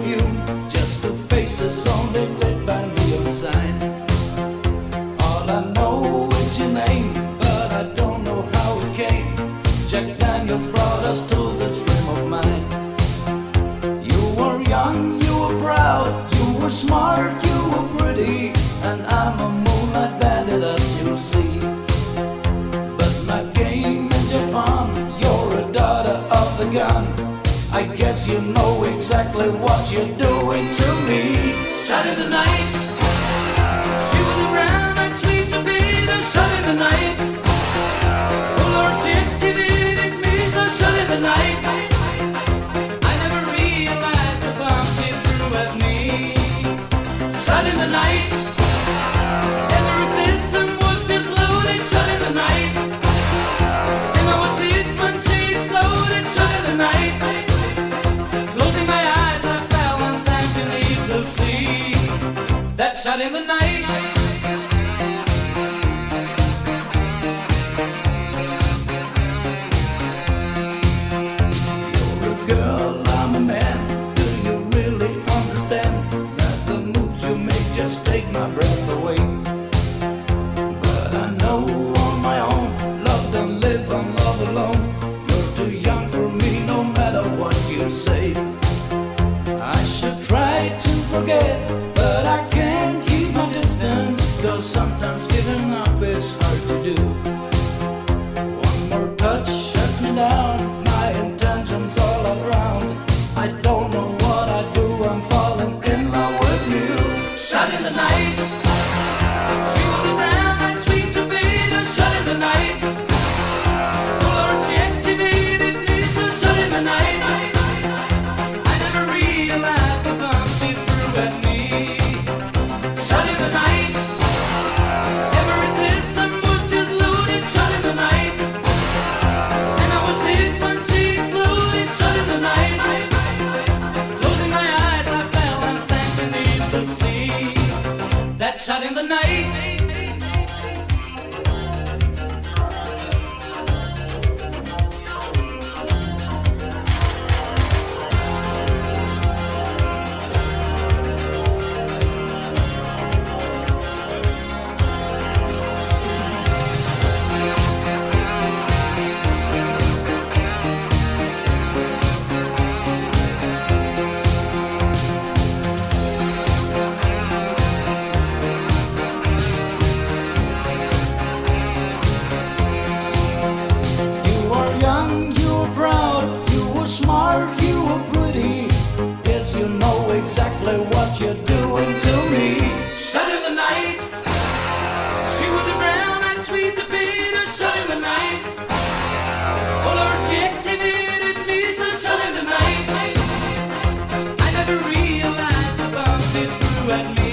perfume, just two faces only lit by neon sign. All I know is your name, but I don't know how it came. Jack Daniels brought us to this frame of mind. You were young, you were proud, you were smart, you were pretty, and I'm a moonlight bandit as you see. But my game is your fun, you're a daughter of the gun. I guess you know exactly what you're doing to me. Shut in the night, she was a brown and sweet to be. Shut in the night, oh Lord, activated me. So shut in the night. I never realized the bomb she threw at me. Shut in the night, every system was just loaded. Shut in the night, and I was hit when she exploded. Shut in the night. Closing my eyes, I fell and sank beneath the sea. That shot in the night. You're a girl, I'm a man. Do you really understand that the moves you make just take my breath away? But I know on my own, love don't live and love alone. You're too young for me, no matter what you say. I should try to forget, but I can't keep my distance, 'cause sometimes giving up is hard to do. One more touch shuts me down, my intentions all around. I don't know what I do, I'm falling in love with you. Shut in the night, she was a brown and sweet to be. Shut in the night, oh Lord, she activated me. So shut in the night. I never realized the bomb she threw at me. Shut in the night, every system was just loaded. Shut in the night, and I was hit when she exploded. Shut in the night. Closing my eyes, I fell and sank beneath the sea. That shot in the night. You were young, you were proud, you were smart, you were pretty. Yes, you know exactly what you're doing to me. Shut in the night, she was the brown and sweet to be. Shut in the night, oh Lord, she activated me. So shut in the night. I never realized the bomb she threw at me.